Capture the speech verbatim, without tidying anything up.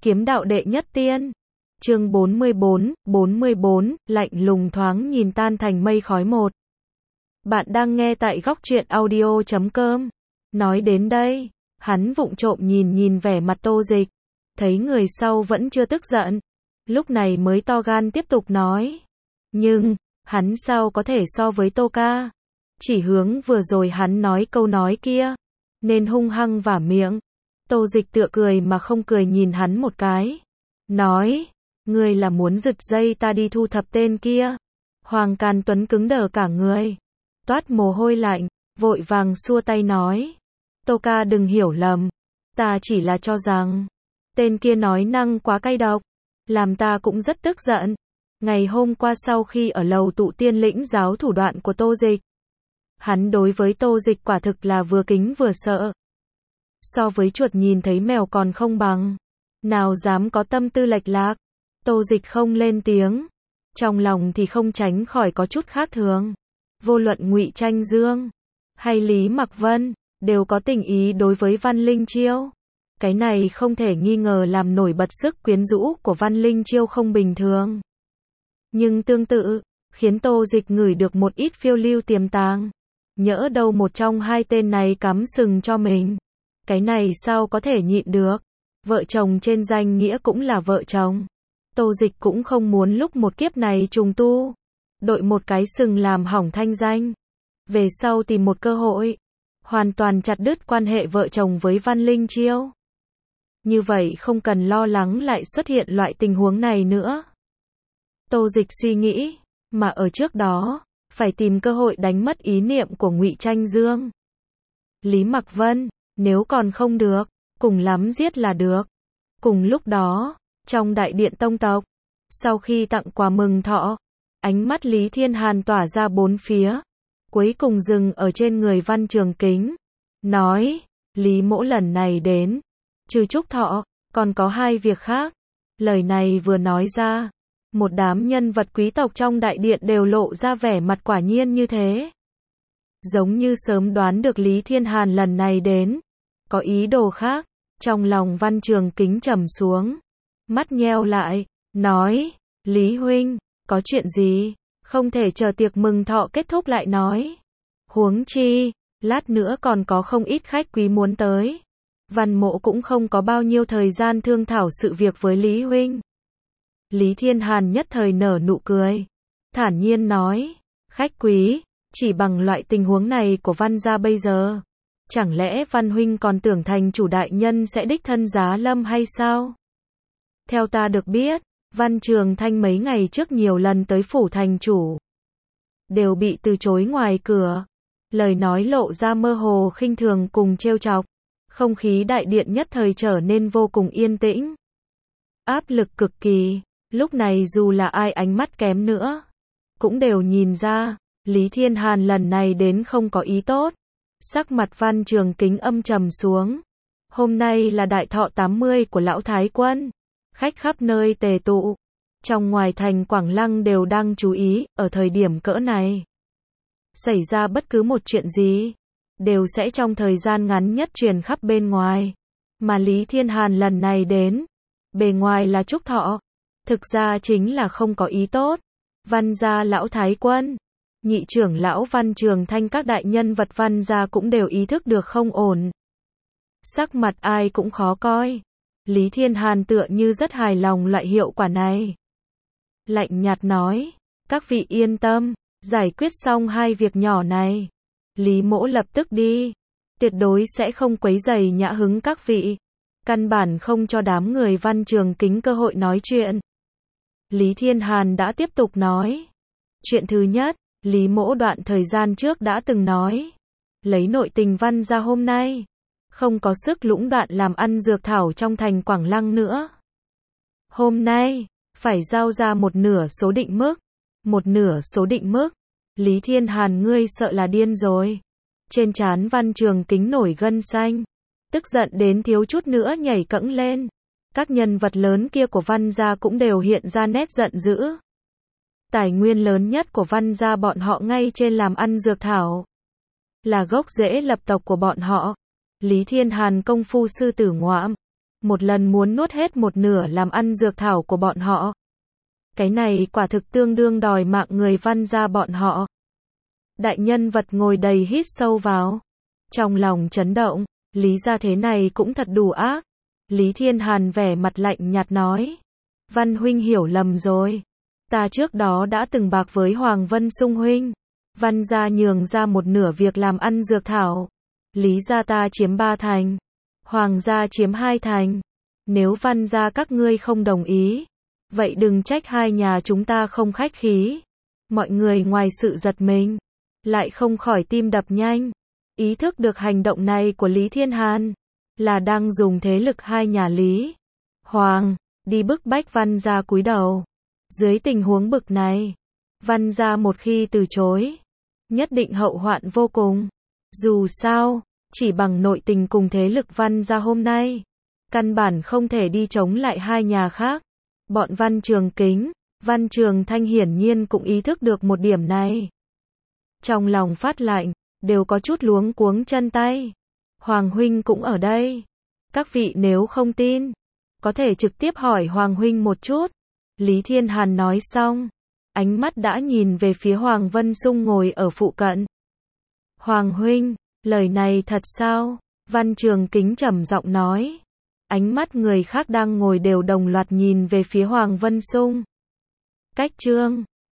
Kiếm đạo đệ nhất tiên. Chương bốn mươi bốn, bốn mươi bốn, lạnh lùng thoáng nhìn tan thành mây khói một. Bạn đang nghe tại góc truyện audio chấm com. Nói đến đây, hắn vụng trộm nhìn nhìn vẻ mặt Tô Dịch, thấy người sau vẫn chưa tức giận, lúc này mới to gan tiếp tục nói. Nhưng, hắn sao có thể so với Tô ca? Chỉ hướng vừa rồi hắn nói câu nói kia, nên hung hăng vả miệng. Tô Dịch tựa cười mà không cười nhìn hắn một cái, nói, ngươi là muốn giật dây ta đi thu thập tên kia. Hoàng Càn Tuấn cứng đờ cả người, toát mồ hôi lạnh, vội vàng xua tay nói, Tô ca đừng hiểu lầm, ta chỉ là cho rằng, tên kia nói năng quá cay độc, làm ta cũng rất tức giận. Ngày hôm qua sau khi ở lầu tụ tiên lĩnh giáo thủ đoạn của Tô Dịch, hắn đối với Tô Dịch quả thực là vừa kính vừa sợ. So với chuột nhìn thấy mèo còn không bằng, nào dám có tâm tư lệch lạc. Tô Dịch không lên tiếng, trong lòng thì không tránh khỏi có chút khác thường. Vô luận Ngụy Tranh Dương hay Lý Mặc Vân đều có tình ý đối với Văn Linh Chiêu. Cái này không thể nghi ngờ làm nổi bật sức quyến rũ của Văn Linh Chiêu không bình thường. Nhưng tương tự, khiến Tô Dịch ngửi được một ít phiêu lưu tiềm tàng. Nhỡ đâu một trong hai tên này cắm sừng cho mình. Cái này sao có thể nhịn được. Vợ chồng trên danh nghĩa cũng là vợ chồng. Tô Dịch cũng không muốn lúc một kiếp này trùng tu, đội một cái sừng làm hỏng thanh danh. Về sau tìm một cơ hội, hoàn toàn chặt đứt quan hệ vợ chồng với Văn Linh Chiêu. Như vậy không cần lo lắng lại xuất hiện loại tình huống này nữa. Tô Dịch suy nghĩ, mà ở trước đó, phải tìm cơ hội đánh mất ý niệm của Ngụy Tranh Dương. Lý Mặc Vân, nếu còn không được, cùng lắm giết là được. Cùng lúc đó, trong đại điện tông tộc, sau khi tặng quà mừng thọ, ánh mắt Lý Thiên Hàn tỏa ra bốn phía, cuối cùng dừng ở trên người Văn Trường Kính, nói, Lý mỗ lần này đến, trừ chúc thọ, còn có hai việc khác. Lời này vừa nói ra, một đám nhân vật quý tộc trong đại điện đều lộ ra vẻ mặt quả nhiên như thế. Giống như sớm đoán được Lý Thiên Hàn lần này đến, có ý đồ khác, trong lòng Văn Trường Kính trầm xuống, mắt nheo lại, nói, Lý huynh, có chuyện gì, không thể chờ tiệc mừng thọ kết thúc lại nói. Huống chi, lát nữa còn có không ít khách quý muốn tới. Văn mộ cũng không có bao nhiêu thời gian thương thảo sự việc với Lý huynh. Lý Thiên Hàn nhất thời nở nụ cười, thản nhiên nói, khách quý, chỉ bằng loại tình huống này của Văn gia bây giờ, chẳng lẽ Văn huynh còn tưởng thành chủ đại nhân sẽ đích thân giá lâm hay sao? Theo ta được biết, Văn Trường Thanh mấy ngày trước nhiều lần tới phủ thành chủ, đều bị từ chối ngoài cửa. Lời nói lộ ra mơ hồ khinh thường cùng trêu chọc. Không khí đại điện nhất thời trở nên vô cùng yên tĩnh. Áp lực cực kỳ. Lúc này dù là ai ánh mắt kém nữa, cũng đều nhìn ra, Lý Thiên Hàn lần này đến không có ý tốt. Sắc mặt Văn Trường Kính âm trầm xuống. Hôm nay là đại thọ tám mươi của lão Thái Quân. Khách khắp nơi tề tụ. Trong ngoài thành Quảng Lăng đều đang chú ý, ở thời điểm cỡ này. Xảy ra bất cứ một chuyện gì, đều sẽ trong thời gian ngắn nhất truyền khắp bên ngoài. Mà Lý Thiên Hàn lần này đến, bề ngoài là chúc thọ, thực ra chính là không có ý tốt. Văn gia lão Thái Quân, nhị trưởng lão Văn Trường Thanh, các đại nhân vật Văn gia cũng đều ý thức được không ổn. Sắc mặt ai cũng khó coi. Lý Thiên Hàn tựa như rất hài lòng loại hiệu quả này. Lạnh nhạt nói, các vị yên tâm, giải quyết xong hai việc nhỏ này, Lý mỗ lập tức đi, tuyệt đối sẽ không quấy rầy nhã hứng các vị, căn bản không cho đám người Văn Trường Kính cơ hội nói chuyện. Lý Thiên Hàn đã tiếp tục nói, chuyện thứ nhất, Lý mỗ đoạn thời gian trước đã từng nói, lấy nội tình Văn gia hôm nay, không có sức lũng đoạn làm ăn dược thảo trong thành Quảng Lăng nữa. Hôm nay, phải giao ra một nửa số định mức. Một nửa số định mức. Lý Thiên Hàn ngươi sợ là điên rồi. Trên trán Văn Trường Kính nổi gân xanh. Tức giận đến thiếu chút nữa nhảy cẫng lên. Các nhân vật lớn kia của Văn gia cũng đều hiện ra nét giận dữ. Tài nguyên lớn nhất của Văn gia bọn họ ngay trên làm ăn dược thảo. Là gốc rễ lập tộc của bọn họ. Lý Thiên Hàn công phu sư tử ngoạm. một lần muốn nuốt hết một nửa làm ăn dược thảo của bọn họ. Cái này quả thực tương đương đòi mạng người Văn gia bọn họ. Đại nhân vật ngồi đầy hít sâu vào. Trong lòng chấn động, Lý gia thế này cũng thật đủ ác. Lý Thiên Hàn vẻ mặt lạnh nhạt nói. Văn huynh hiểu lầm rồi. Ta trước đó đã từng bạc với Hoàng Vân Sung huynh. Văn gia nhường ra một nửa việc làm ăn dược thảo. Lý gia ta chiếm ba thành. Hoàng gia chiếm hai thành. Nếu Văn gia các ngươi không đồng ý, vậy đừng trách hai nhà chúng ta không khách khí. Mọi người ngoài sự giật mình, lại không khỏi tim đập nhanh. Ý thức được hành động này của Lý Thiên Hàn là đang dùng thế lực hai nhà Lý Hoàng đi bức bách Văn gia cúi đầu. Dưới tình huống bực này, Văn gia một khi từ chối, nhất định hậu hoạn vô cùng. Dù sao, chỉ bằng nội tình cùng thế lực Văn gia hôm nay, căn bản không thể đi chống lại hai nhà khác. Bọn Văn Trường Kính, Văn Trường Thanh hiển nhiên cũng ý thức được một điểm này. Trong lòng phát lạnh, đều có chút luống cuống chân tay. Hoàng huynh cũng ở đây. Các vị nếu không tin, có thể trực tiếp hỏi Hoàng huynh một chút. Lý Thiên Hàn nói xong, ánh mắt đã nhìn về phía Hoàng Vân Sung ngồi ở phụ cận. Hoàng huynh, lời này thật sao? Văn Trường Kính trầm giọng nói. Ánh mắt người khác đang ngồi đều đồng loạt nhìn về phía Hoàng Vân Sung. Cách chương